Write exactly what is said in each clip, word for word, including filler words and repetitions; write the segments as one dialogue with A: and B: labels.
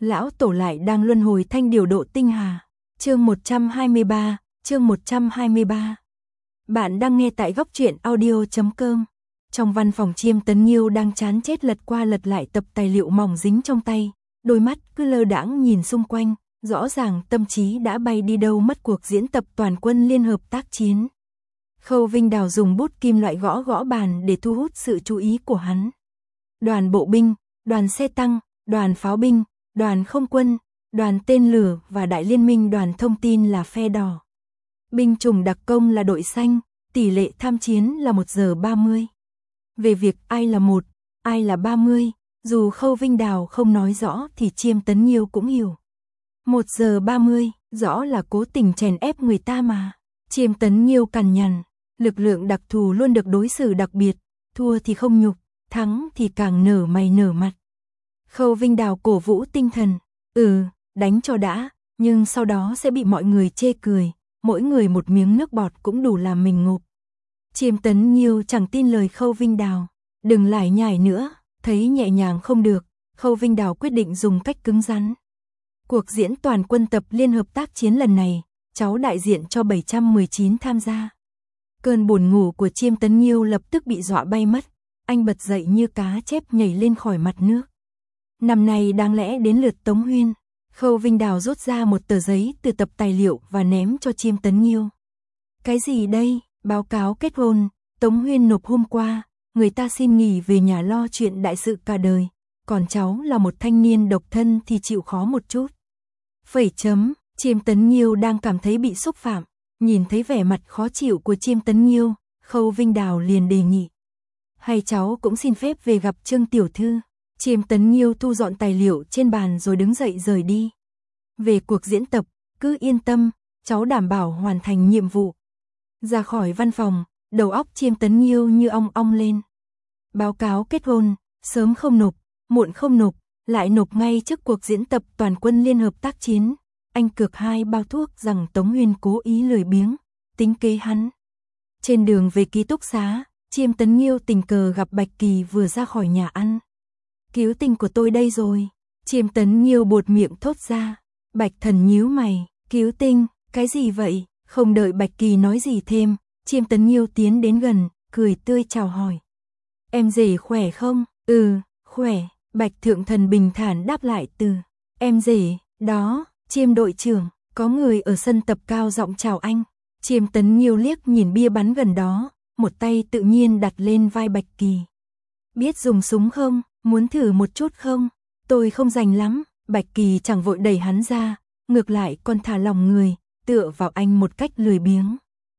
A: Lão tổ lại đang luân hồi thanh điều độ tinh hà. Chương một trăm hai mươi ba, chương một trăm hai mươi ba. Bạn đang nghe tại góc truyện audio chấm com. Trong văn phòng, Chiêm Tấn Nghiêu đang chán chết lật qua lật lại tập tài liệu mỏng dính trong tay, đôi mắt cứ lơ đãng nhìn xung quanh, rõ ràng tâm trí đã bay đi đâu mất cuộc diễn tập toàn quân liên hợp tác chiến. Khâu Vinh Đào dùng bút kim loại gõ gõ bàn để thu hút sự chú ý của hắn. Đoàn bộ binh, đoàn xe tăng, đoàn pháo binh, đoàn không quân, đoàn tên lửa và đại liên minh đoàn thông tin là phe đỏ. Binh chủng đặc công là đội xanh, tỷ lệ tham chiến là một giờ ba mươi. Về việc ai là một, ai là ba mươi, dù Khâu Vinh Đào không nói rõ thì Chiêm Tấn Nghiêu cũng hiểu. một giờ ba mươi, rõ là cố tình chèn ép người ta mà. Chiêm Tấn Nghiêu cằn nhằn, lực lượng đặc thù luôn được đối xử đặc biệt, thua thì không nhục, thắng thì càng nở mày nở mặt. Khâu Vinh Đào cổ vũ tinh thần, ừ, đánh cho đã, nhưng sau đó sẽ bị mọi người chê cười, mỗi người một miếng nước bọt cũng đủ làm mình ngộp. Chiêm Tấn Nghiêu chẳng tin lời Khâu Vinh Đào, đừng lải nhải nữa, thấy nhẹ nhàng không được, Khâu Vinh Đào quyết định dùng cách cứng rắn. Cuộc diễn toàn quân tập liên hợp tác chiến lần này, cháu đại diện cho bảy trăm mười chín tham gia. Cơn buồn ngủ của Chiêm Tấn Nghiêu lập tức bị dọa bay mất, anh bật dậy như cá chép nhảy lên khỏi mặt nước. Năm nay đáng lẽ đến lượt Tống Huyên. Khâu Vinh Đào rút ra một tờ giấy từ tập tài liệu và ném cho Chiêm Tấn Nghiêu. Cái gì đây? Báo cáo kết hôn, Tống Huyên nộp hôm qua, người ta xin nghỉ về nhà lo chuyện đại sự cả đời, còn cháu là một thanh niên độc thân thì chịu khó một chút. Phẩy chấm, Chiêm Tấn Nghiêu đang cảm thấy bị xúc phạm, nhìn thấy vẻ mặt khó chịu của Chiêm Tấn Nghiêu, Khâu Vinh Đào liền đề nghị. Hay cháu cũng xin phép về gặp Trương tiểu thư. Chiêm Tấn Nghiêu thu dọn tài liệu trên bàn rồi đứng dậy rời đi. Về cuộc diễn tập, cứ yên tâm, cháu đảm bảo hoàn thành nhiệm vụ. Ra khỏi văn phòng, đầu óc Chiêm Tấn Nghiêu như ong ong lên. Báo cáo kết hôn, sớm không nộp, muộn không nộp, lại nộp ngay trước cuộc diễn tập toàn quân liên hợp tác chiến. Anh cược hai bao thuốc rằng Tống Huyên cố ý lười biếng, tính kế hắn. Trên đường về ký túc xá, Chiêm Tấn Nghiêu tình cờ gặp Bạch Kỳ vừa ra khỏi nhà ăn. Cứu tinh của tôi đây rồi. Chiêm Tấn Nghiêu buột miệng thốt ra. Bạch Thần nhíu mày, cứu tinh, cái gì vậy? Không đợi Bạch Kỳ nói gì thêm, Chiêm Tấn Nghiêu tiến đến gần, cười tươi chào hỏi. Em rể khỏe không? Ừ, khỏe. Bạch Thượng Thần bình thản đáp lại từ. Em rể, đó, Chiêm đội trưởng, có người ở sân tập cao giọng chào anh. Chiêm Tấn Nghiêu liếc nhìn bia bắn gần đó, một tay tự nhiên đặt lên vai Bạch Kỳ. Biết dùng súng không? Muốn thử một chút không? Tôi không rành lắm. Bạch Kỳ chẳng vội đẩy hắn ra, ngược lại còn thả lòng người, tựa vào anh một cách lười biếng.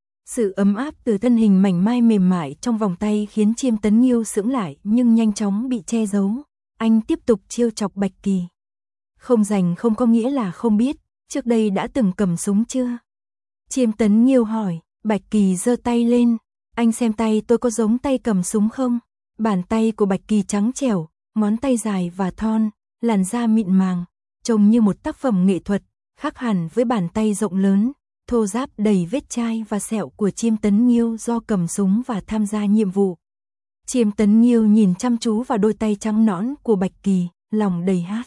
A: Sự ấm áp từ thân hình mảnh mai mềm mại trong vòng tay khiến Chiêm Tấn Nghiêu sững lại nhưng nhanh chóng bị che giấu. Anh tiếp tục trêu chọc Bạch Kỳ. Không rành không có nghĩa là không biết, trước đây đã từng cầm súng chưa? Chiêm Tấn Nghiêu hỏi. Bạch Kỳ giơ tay lên. Anh xem tay tôi có giống tay cầm súng không? Bàn tay của Bạch Kỳ trắng trẻo, ngón tay dài và thon, làn da mịn màng, trông như một tác phẩm nghệ thuật, khác hẳn với bàn tay rộng lớn, thô ráp đầy vết chai và sẹo của Chiêm Tấn Nghiêu do cầm súng và tham gia nhiệm vụ. Chiêm Tấn Nghiêu nhìn chăm chú vào đôi tay trắng nõn của Bạch Kỳ, lòng đầy hát.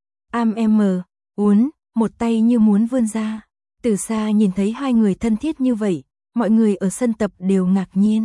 A: Am em uốn, một tay như muốn vươn ra. Từ xa nhìn thấy hai người thân thiết như vậy, mọi người ở sân tập đều ngạc nhiên.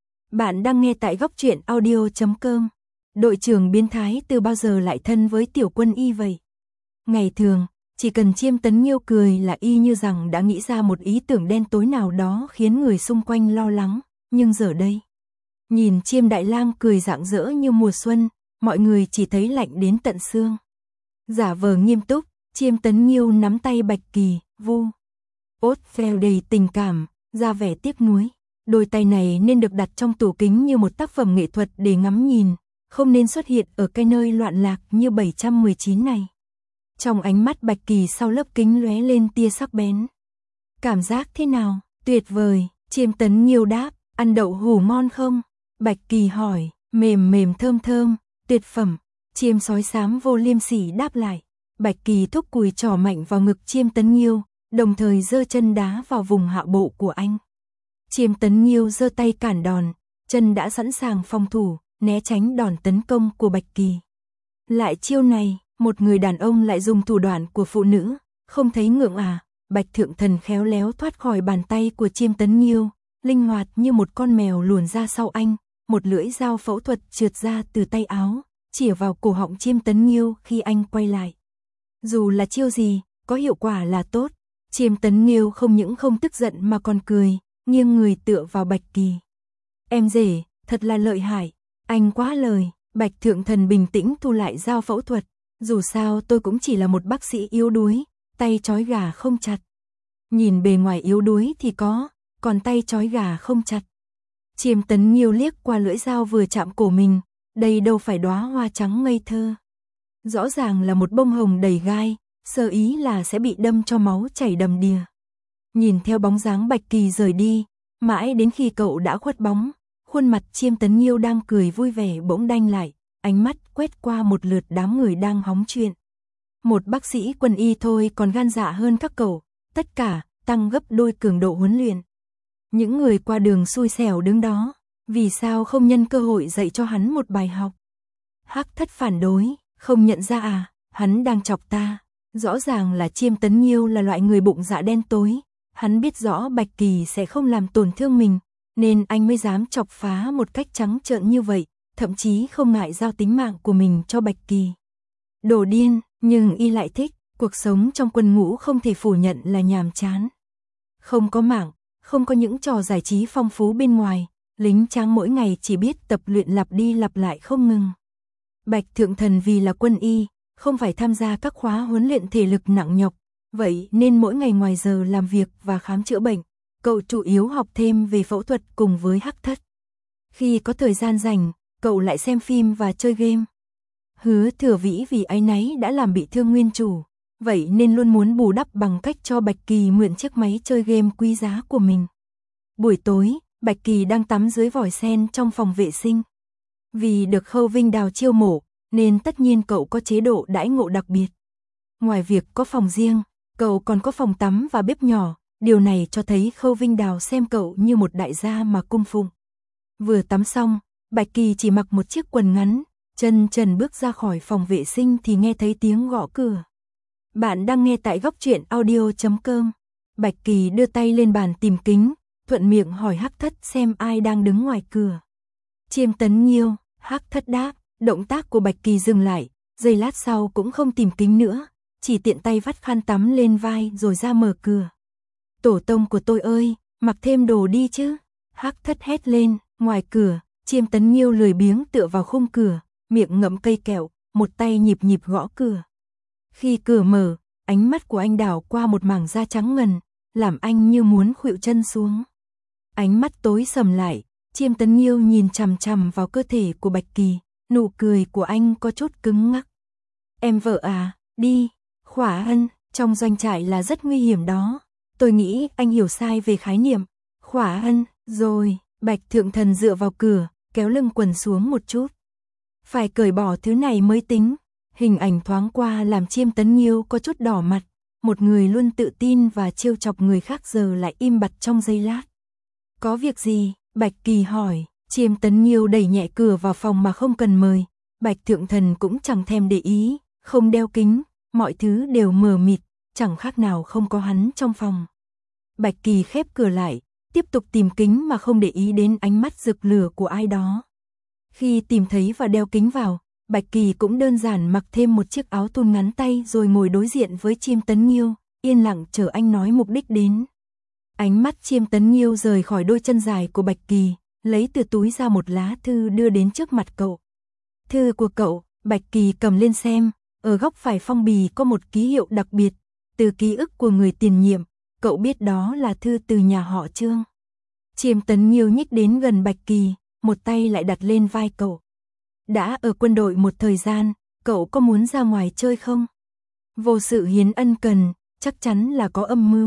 A: Bạn đang nghe tại góc truyện audio chấm com. Đội trưởng biến thái từ bao giờ lại thân với tiểu quân y vậy? Ngày thường, chỉ cần Chiêm Tấn Nghiêu cười là y như rằng đã nghĩ ra một ý tưởng đen tối nào đó khiến người xung quanh lo lắng. Nhưng giờ đây, nhìn Chiêm Đại Lang cười rạng rỡ như mùa xuân, mọi người chỉ thấy lạnh đến tận xương. Giả vờ nghiêm túc, Chiêm Tấn Nghiêu nắm tay Bạch Kỳ, vu. Ốt phèo đầy tình cảm, ra vẻ tiếc nuối. Đôi tay này nên được đặt trong tủ kính như một tác phẩm nghệ thuật để ngắm nhìn, không nên xuất hiện ở cái nơi loạn lạc như bảy trăm mười chín này. Trong ánh mắt Bạch Kỳ sau lớp kính lóe lên tia sắc bén. Cảm giác thế nào? Tuyệt vời, Chiêm Tấn Nghiêu đáp. Ăn đậu hủ ngon không? Bạch Kỳ hỏi. Mềm mềm thơm thơm, tuyệt phẩm. Chiêm sói xám vô liêm sỉ đáp lại. Bạch Kỳ thúc cùi trỏ mạnh vào ngực Chiêm Tấn Nghiêu, đồng thời giơ chân đá vào vùng hạ bộ của anh. Chiêm Tấn Nghiêu giơ tay cản đòn, chân đã sẵn sàng phòng thủ, né tránh đòn tấn công của Bạch Kỳ. Lại chiêu này, Một người đàn ông lại dùng thủ đoạn của phụ nữ, không thấy ngượng à? Bạch Thượng Thần khéo léo thoát khỏi bàn tay của Chiêm Tấn Nghiêu, linh hoạt như một con mèo luồn ra sau anh, một lưỡi dao phẫu thuật trượt ra từ tay áo, chĩa vào cổ họng Chiêm Tấn Nghiêu khi anh quay lại. Dù là chiêu gì, có hiệu quả là tốt. Chiêm Tấn Nghiêu không những không tức giận mà còn cười, nghiêng người tựa vào Bạch Kỳ. Em rể, thật là lợi hại, anh quá lời. Bạch Thượng Thần bình tĩnh thu lại dao phẫu thuật, dù sao tôi cũng chỉ là một bác sĩ yếu đuối, tay trói gà không chặt. Nhìn bề ngoài yếu đuối thì có, còn tay trói gà không chặt. Chiêm Tấn Nghiêu liếc qua lưỡi dao vừa chạm cổ mình, đây đâu phải đóa hoa trắng ngây thơ. Rõ ràng là một bông hồng đầy gai, sơ ý là sẽ bị đâm cho máu chảy đầm đìa. Nhìn theo bóng dáng Bạch Kỳ rời đi, mãi đến khi cậu đã khuất bóng, khuôn mặt Chiêm Tấn Nghiêu đang cười vui vẻ bỗng đanh lại, ánh mắt quét qua một lượt đám người đang hóng chuyện. Một bác sĩ quân y thôi còn gan dạ hơn các cậu, tất cả tăng gấp đôi cường độ huấn luyện. Những người qua đường xui xẻo đứng đó, vì sao không nhân cơ hội dạy cho hắn một bài học? Hắc Thất phản đối, không nhận ra à, hắn đang chọc ta. Rõ ràng là Chiêm Tấn Nghiêu là loại người bụng dạ đen tối, hắn biết rõ Bạch Kỳ sẽ không làm tổn thương mình, nên anh mới dám chọc phá một cách trắng trợn như vậy, thậm chí không ngại giao tính mạng của mình cho Bạch Kỳ. Đồ điên, nhưng y lại thích, cuộc sống trong quân ngũ không thể phủ nhận là nhàm chán. Không có mạng, không có những trò giải trí phong phú bên ngoài, lính tráng mỗi ngày chỉ biết tập luyện lặp đi lặp lại không ngừng. Bạch Thượng Thần vì là quân y, không phải tham gia các khóa huấn luyện thể lực nặng nhọc, vậy nên mỗi ngày ngoài giờ làm việc và khám chữa bệnh, cậu chủ yếu học thêm về phẫu thuật cùng với Hắc Thất. Khi có thời gian rảnh, cậu lại xem phim và chơi game. Hứa Thừa Vĩ vì áy náy đã làm bị thương nguyên chủ, vậy nên luôn muốn bù đắp bằng cách cho Bạch Kỳ mượn chiếc máy chơi game quý giá của mình. Buổi tối, Bạch Kỳ đang tắm dưới vòi sen trong phòng vệ sinh. Vì được Khâu Vinh Đào chiêu mộ, nên tất nhiên cậu có chế độ đãi ngộ đặc biệt. Ngoài việc có phòng riêng, cậu còn có phòng tắm và bếp nhỏ, điều này cho thấy Khâu Vinh Đào xem cậu như một đại gia mà cung phụng. Vừa tắm xong, Bạch Kỳ chỉ mặc một chiếc quần ngắn, chân trần bước ra khỏi phòng vệ sinh thì nghe thấy tiếng gõ cửa. Bạn đang nghe tại góc truyện audio chấm com. Bạch Kỳ đưa tay lên bàn tìm kính, thuận miệng hỏi Hắc Thất xem ai đang đứng ngoài cửa. Chiêm Tấn Nghiêu, Hắc Thất đáp, động tác của Bạch Kỳ dừng lại, giây lát sau cũng không tìm kính nữa, chỉ tiện tay vắt khăn tắm lên vai rồi ra mở cửa. Tổ tông của tôi ơi, mặc thêm đồ đi chứ. Hắc Thất hét lên, ngoài cửa, Chiêm Tấn Nghiêu lười biếng tựa vào khung cửa, miệng ngậm cây kẹo, một tay nhịp nhịp gõ cửa. Khi cửa mở, ánh mắt của anh đảo qua một mảng da trắng ngần, làm anh như muốn khuỵu chân xuống. Ánh mắt tối sầm lại, Chiêm Tấn Nghiêu nhìn chằm chằm vào cơ thể của Bạch Kỳ, nụ cười của anh có chút cứng ngắc. Em vợ à, đi, Khỏa Ân, trong doanh trại là rất nguy hiểm đó. Tôi nghĩ anh hiểu sai về khái niệm. Khỏa Ân, rồi, Bạch Thượng Thần dựa vào cửa, kéo lưng quần xuống một chút. Phải cởi bỏ thứ này mới tính. Hình ảnh thoáng qua làm Chiêm Tấn Nghiêu có chút đỏ mặt, một người luôn tự tin và trêu chọc người khác giờ lại im bặt trong giây lát. Có việc gì? Bạch Kỳ hỏi. Chiêm Tấn Nghiêu đẩy nhẹ cửa vào phòng mà không cần mời. Bạch Thượng Thần cũng chẳng thèm để ý, không đeo kính, mọi thứ đều mờ mịt, chẳng khác nào không có hắn trong phòng. Bạch Kỳ khép cửa lại, tiếp tục tìm kính mà không để ý đến ánh mắt rực lửa của ai đó. Khi tìm thấy và đeo kính vào, Bạch Kỳ cũng đơn giản mặc thêm một chiếc áo thun ngắn tay rồi ngồi đối diện với Chiêm Tấn Nghiêu, yên lặng chờ anh nói mục đích đến. Ánh mắt Chiêm Tấn Nghiêu rời khỏi đôi chân dài của Bạch Kỳ, lấy từ túi ra một lá thư đưa đến trước mặt cậu. Thư của cậu, Bạch Kỳ cầm lên xem, ở góc phải phong bì có một ký hiệu đặc biệt, từ ký ức của người tiền nhiệm, cậu biết đó là thư từ nhà họ Trương. Chiêm Tấn Nghiêu nhích đến gần Bạch Kỳ, một tay lại đặt lên vai cậu. Đã ở quân đội một thời gian, cậu có muốn ra ngoài chơi không? Vô sự hiến ân cần, chắc chắn là có âm mưu.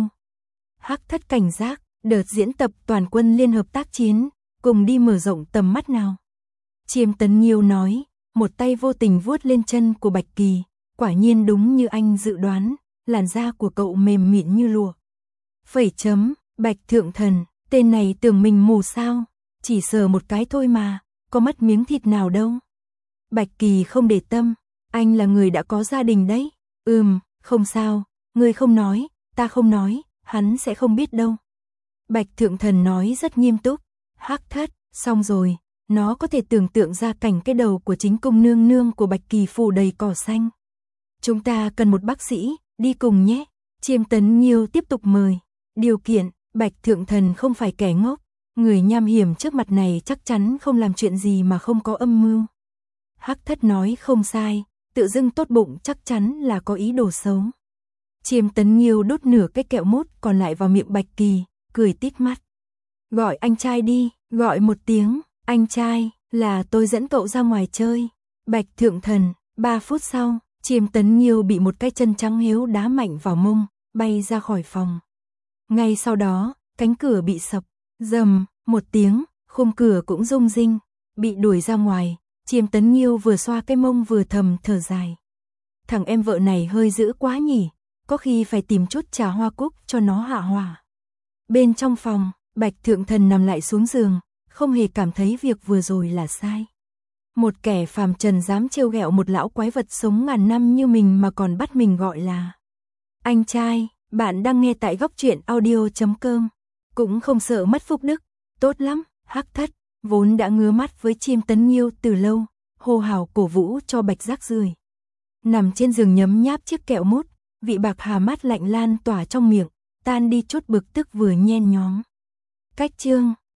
A: Hắc Thất cảnh giác, đợt diễn tập toàn quân liên hợp tác chiến, cùng đi mở rộng tầm mắt nào. Chiêm Tấn Nghiêu nói, một tay vô tình vuốt lên chân của Bạch Kỳ, quả nhiên đúng như anh dự đoán, làn da của cậu mềm mịn như lụa. Phẩy chấm, Bạch Thượng Thần, tên này tưởng mình mù sao, chỉ sờ một cái thôi mà, có mất miếng thịt nào đâu. Bạch Kỳ không để tâm, Anh là người đã có gia đình đấy. Ừm, không sao, ngươi không nói, ta không nói, hắn sẽ không biết đâu. Bạch Thượng Thần nói rất nghiêm túc. Hắc Thất, xong rồi, nó có thể tưởng tượng ra cảnh cái đầu của chính cung nương nương của Bạch Kỳ phủ đầy cỏ xanh. Chúng ta cần một bác sĩ, đi cùng nhé. Chiêm Tấn Nhiêu tiếp tục mời. Điều kiện, Bạch Thượng Thần không phải kẻ ngốc. Người nham hiểm trước mặt này chắc chắn không làm chuyện gì mà không có âm mưu. Hắc Thất nói không sai, tự dưng tốt bụng chắc chắn là có ý đồ xấu. Chiêm Tấn Nhiêu đốt nửa cái kẹo mút còn lại vào miệng Bạch Kỳ, cười tít mắt. Gọi anh trai đi, gọi một tiếng, anh trai, là tôi dẫn cậu ra ngoài chơi. Bạch Thượng Thần, ba phút sau, Chiêm Tấn Nhiêu bị một cái chân trắng hiếu đá mạnh vào mông, bay ra khỏi phòng. Ngay sau đó, cánh cửa bị sập, rầm, một tiếng, khung cửa cũng rung rinh, bị đuổi ra ngoài. Chiêm Tấn Nhiêu vừa xoa cái mông vừa thầm thở dài. Thằng em vợ này hơi dữ quá nhỉ, có khi phải tìm chút trà hoa cúc cho nó hạ hỏa. Bên trong phòng, Bạch Thượng Thần nằm lại xuống giường, không hề cảm thấy việc vừa rồi là sai. Một kẻ phàm trần dám trêu ghẹo một lão quái vật sống ngàn năm như mình mà còn bắt mình gọi là anh trai. Bạn đang nghe tại góc truyện audio chấm com. Cũng không sợ mất phúc đức, tốt lắm. Hắc Thất vốn đã ngứa mắt với Chiêm Tấn Nhiêu từ lâu, hô hào cổ vũ cho Bạch Rác Rưởi. Nằm trên giường nhấm nháp chiếc kẹo mút, vị bạc hà mát lạnh lan tỏa trong miệng, tan đi chút bực tức vừa nhen nhóm. Cách chương